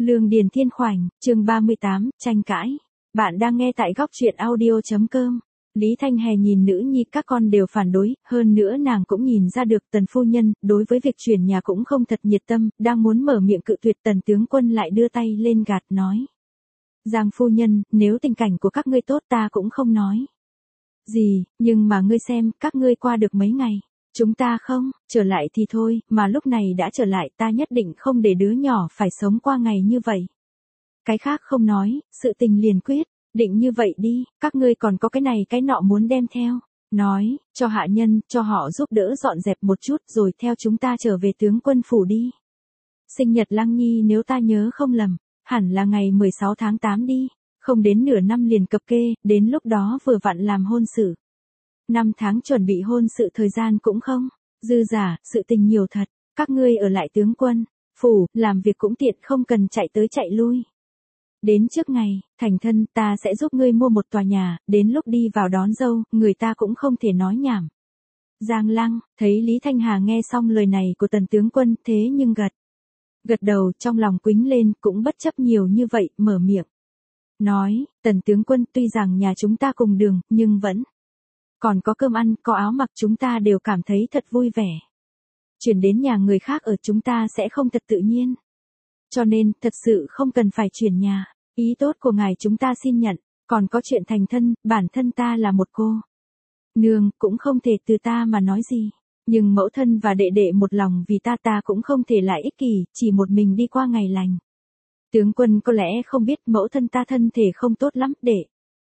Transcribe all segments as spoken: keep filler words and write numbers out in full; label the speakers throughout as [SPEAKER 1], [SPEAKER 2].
[SPEAKER 1] Lương Điền Thiên Khoảnh, chương ba mươi tám, tranh cãi. Bạn đang nghe tại góc truyện audio.com. Lý Thanh Hè nhìn nữ nhi các con đều phản đối, hơn nữa nàng cũng nhìn ra được Tần phu nhân, đối với việc chuyển nhà cũng không thật nhiệt tâm, đang muốn mở miệng cự tuyệt Tần tướng quân lại đưa tay lên gạt nói. Giang phu nhân, nếu tình cảnh của các ngươi tốt ta cũng không nói gì, nhưng mà ngươi xem, các ngươi qua được mấy ngày. Chúng ta không, trở lại thì thôi, mà lúc này đã trở lại ta nhất định không để đứa nhỏ phải sống qua ngày như vậy. Cái khác không nói, sự tình liền quyết, định như vậy đi, các ngươi còn có cái này cái nọ muốn đem theo. Nói, cho hạ nhân, cho họ giúp đỡ dọn dẹp một chút rồi theo chúng ta trở về tướng quân phủ đi. Sinh nhật Lăng Nhi nếu ta nhớ không lầm, hẳn là ngày mười sáu tháng tám đi, không đến nửa năm liền cập kê, đến lúc đó vừa vặn làm hôn sự. Năm tháng chuẩn bị hôn sự thời gian cũng không, dư giả, sự tình nhiều thật, các ngươi ở lại tướng quân, phủ, làm việc cũng tiện không cần chạy tới chạy lui. Đến trước ngày, thành thân ta sẽ giúp ngươi mua một tòa nhà, đến lúc đi vào đón dâu, người ta cũng không thể nói nhảm. Giang Lăng, thấy Lý Thanh Hà nghe xong lời này của Tần tướng quân thế nhưng gật. Gật đầu trong lòng quính lên cũng bất chấp nhiều như vậy, mở miệng. Nói, Tần tướng quân tuy rằng nhà chúng ta cùng đường, nhưng vẫn còn có cơm ăn, có áo mặc chúng ta đều cảm thấy thật vui vẻ. Chuyển đến nhà người khác ở chúng ta sẽ không thật tự nhiên. Cho nên, thật sự không cần phải chuyển nhà. Ý tốt của ngài chúng ta xin nhận, còn có chuyện thành thân, bản thân ta là một cô nương, cũng không thể từ ta mà nói gì. Nhưng mẫu thân và đệ đệ một lòng vì ta ta cũng không thể lại ích kỷ, chỉ một mình đi qua ngày lành. Tướng quân có lẽ không biết mẫu thân ta thân thể không tốt lắm, đệ.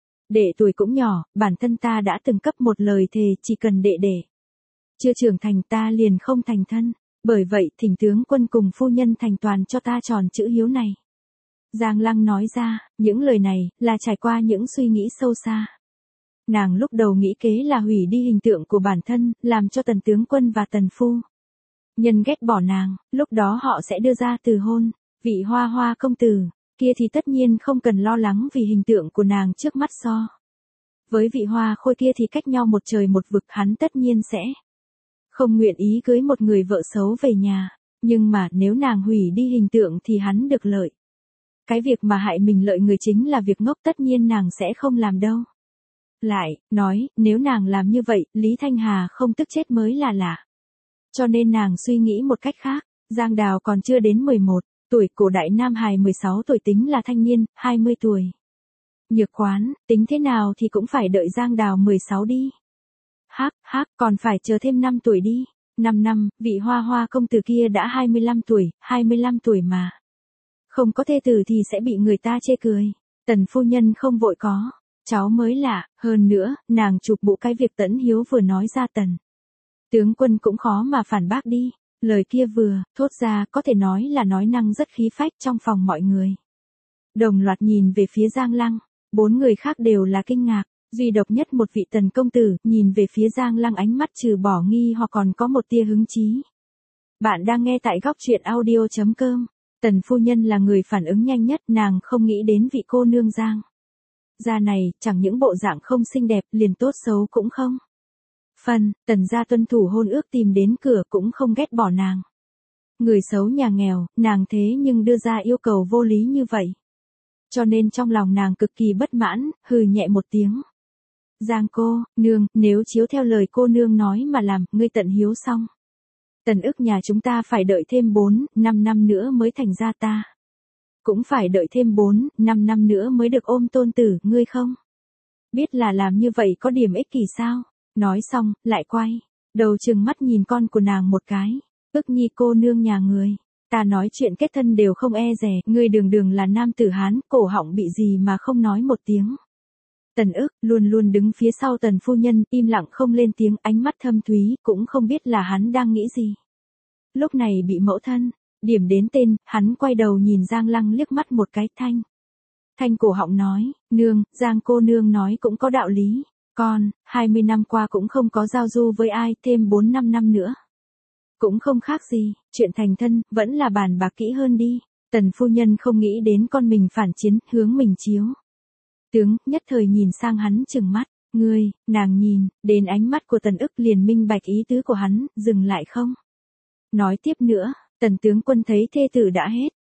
[SPEAKER 1] Đệ tuổi cũng nhỏ, bản thân ta đã từng cấp một lời thề chỉ cần đệ đệ chưa trưởng thành ta liền không thành thân, bởi vậy thỉnh tướng quân cùng phu nhân thành toàn cho ta tròn chữ hiếu này. Giang Lăng nói ra, những lời này là trải qua những suy nghĩ sâu xa. Nàng lúc đầu nghĩ kế là hủy đi hình tượng của bản thân, làm cho Tần tướng quân và Tần phu nhân ghét bỏ nàng, lúc đó họ sẽ đưa ra từ hôn, vị Hoa Hoa công tử. Kia thì tất nhiên không cần lo lắng vì hình tượng của nàng trước mắt so. Với vị Hoa Khôi kia thì cách nhau một trời một vực, hắn tất nhiên sẽ không nguyện ý cưới một người vợ xấu về nhà, nhưng mà nếu nàng hủy đi hình tượng thì hắn được lợi. Cái việc mà hại mình lợi người chính là việc ngốc, tất nhiên nàng sẽ không làm đâu. Lại, nói, nếu nàng làm như vậy, Lý Thanh Hà không tức chết mới là lạ. Cho nên nàng suy nghĩ một cách khác, Giang Đào còn chưa đến mười một. Tuổi, cổ đại Nam Hài mười sáu tuổi tính là thanh niên, hai mươi tuổi. Nhược Quán, tính thế nào thì cũng phải đợi Giang Đào mười sáu đi. Hắc, hắc, còn phải chờ thêm năm tuổi đi. năm năm, vị Hoa Hoa công tử kia đã hai mươi lăm tuổi, hai mươi lăm tuổi mà. Không có thê tử thì sẽ bị người ta chê cười. Tần phu nhân không vội có, cháu mới lạ, hơn nữa, nàng chụp mũ cái việc Tẫn Hiếu vừa nói ra Tần tướng quân cũng khó mà phản bác đi. Lời kia vừa thốt ra có thể nói là nói năng rất khí phách trong phòng mọi người. Đồng loạt nhìn về phía Giang Lăng, bốn người khác đều là kinh ngạc, duy độc nhất một vị Tần công tử nhìn về phía Giang Lăng ánh mắt trừ bỏ nghi hoặc còn có một tia hứng chí. Bạn đang nghe tại góc truyện audio.com. Tần phu nhân là người phản ứng nhanh nhất, nàng không nghĩ đến vị cô nương Giang gia này, chẳng những bộ dạng không xinh đẹp, liền tốt xấu cũng không. Phần, Tần gia tuân thủ hôn ước tìm đến cửa cũng không ghét bỏ nàng. Người xấu nhà nghèo, nàng thế nhưng đưa ra yêu cầu vô lý như vậy. Cho nên trong lòng nàng cực kỳ bất mãn, hừ nhẹ một tiếng. Giang cô, nương, nếu chiếu theo lời cô nương nói mà làm, ngươi tận hiếu xong. Tần ức nhà chúng ta phải đợi thêm bốn, năm năm nữa mới thành ra ta. Cũng phải đợi thêm bốn, năm năm nữa mới được ôm tôn tử, ngươi không? Biết là làm như vậy có điểm ích kỷ sao? Nói xong, lại quay đầu trừng mắt nhìn con của nàng một cái. Ức Nhi cô nương nhà người, ta nói chuyện kết thân đều không e dè, ngươi đường đường là nam tử Hán, cổ họng bị gì mà không nói một tiếng. Tần ức, luôn luôn đứng phía sau Tần phu nhân, im lặng không lên tiếng, ánh mắt thâm thúy, cũng không biết là hắn đang nghĩ gì. Lúc này bị mẫu thân điểm đến tên, hắn quay đầu nhìn Giang Lăng liếc mắt một cái. Thanh Thanh cổ họng nói, nương, Giang cô nương nói cũng có đạo lý. Con, hai mươi năm qua cũng không có giao du với ai, thêm bốn năm năm nữa cũng không khác gì, chuyện thành thân, vẫn là bàn bạc kỹ hơn đi. Tần phu nhân không nghĩ đến con mình phản chiến, hướng mình chiếu tướng, nhất thời nhìn sang hắn trừng mắt. Ngươi, nàng nhìn, đến ánh mắt của Tần ức liền minh bạch ý tứ của hắn, dừng lại không nói tiếp nữa. Tần tướng quân thấy thê tử đã hết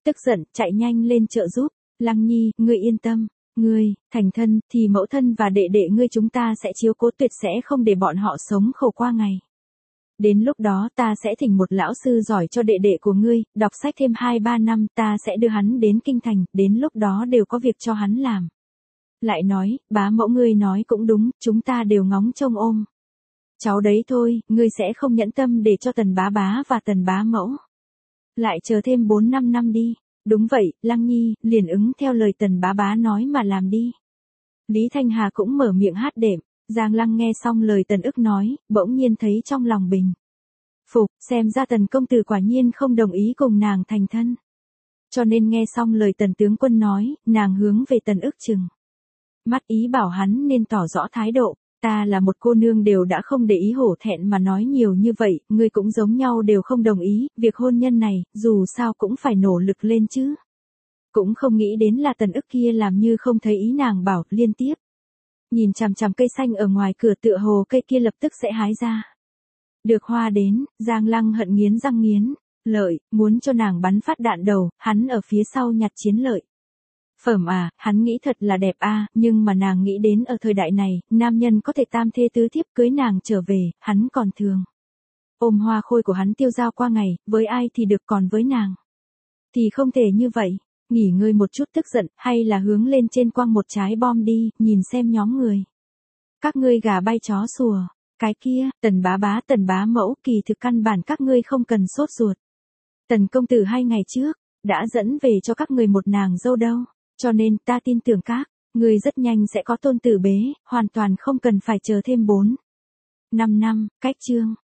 [SPEAKER 1] tức giận, chạy nhanh lên trợ giúp. Lăng Nhi, ngươi yên tâm. Ngươi, thành thân, thì mẫu thân và đệ đệ ngươi chúng ta sẽ chiếu cố tuyệt sẽ không để bọn họ sống khổ qua ngày. Đến lúc đó ta sẽ thỉnh một lão sư giỏi cho đệ đệ của ngươi, đọc sách thêm hai ba năm ta sẽ đưa hắn đến kinh thành, đến lúc đó đều có việc cho hắn làm. Lại nói, bá mẫu ngươi nói cũng đúng, chúng ta đều ngóng trông ôm. Cháu đấy thôi, ngươi sẽ không nhẫn tâm để cho tần bá bá và tần bá mẫu. Lại chờ thêm bốn năm năm đi. Đúng vậy, Lăng Nhi, liền ứng theo lời tần bá bá nói mà làm đi. Lý Thanh Hà cũng mở miệng hát đệm. Giang Lăng nghe xong lời tần ức nói, bỗng nhiên thấy trong lòng bình phục, xem ra tần công tử quả nhiên không đồng ý cùng nàng thành thân. Cho nên nghe xong lời tần tướng quân nói, nàng hướng về tần ức chừng mắt ý bảo hắn nên tỏ rõ thái độ. Ta là một cô nương đều đã không để ý hổ thẹn mà nói nhiều như vậy, ngươi cũng giống nhau đều không đồng ý, việc hôn nhân này, dù sao cũng phải nỗ lực lên chứ. Cũng không nghĩ đến là tần ức kia làm như không thấy ý nàng bảo, liên tiếp. Nhìn chằm chằm cây xanh ở ngoài cửa tựa hồ cây kia lập tức sẽ hái ra. Được hoa đến, Giang Lăng hận nghiến răng nghiến, lợi, muốn cho nàng bắn phát đạn đầu, hắn ở phía sau nhặt chiến lợi. Phẩm à, hắn nghĩ thật là đẹp a, nhưng mà nàng nghĩ đến ở thời đại này, nam nhân có thể tam thê tứ thiếp cưới nàng trở về, hắn còn thường. Ôm hoa khôi của hắn tiêu dao qua ngày, với ai thì được còn với nàng. Thì không thể như vậy, nghỉ ngơi một chút tức giận, hay là hướng lên trên quăng một trái bom đi, nhìn xem nhóm người. Các ngươi gà bay chó sủa, cái kia, tần bá bá tần bá mẫu kỳ thực căn bản các ngươi không cần sốt ruột. Tần công tử hai ngày trước, đã dẫn về cho các người một nàng dâu đâu. Cho nên ta tin tưởng các, người rất nhanh sẽ có tôn tử bế, hoàn toàn không cần phải chờ thêm bốn năm năm, cách chương.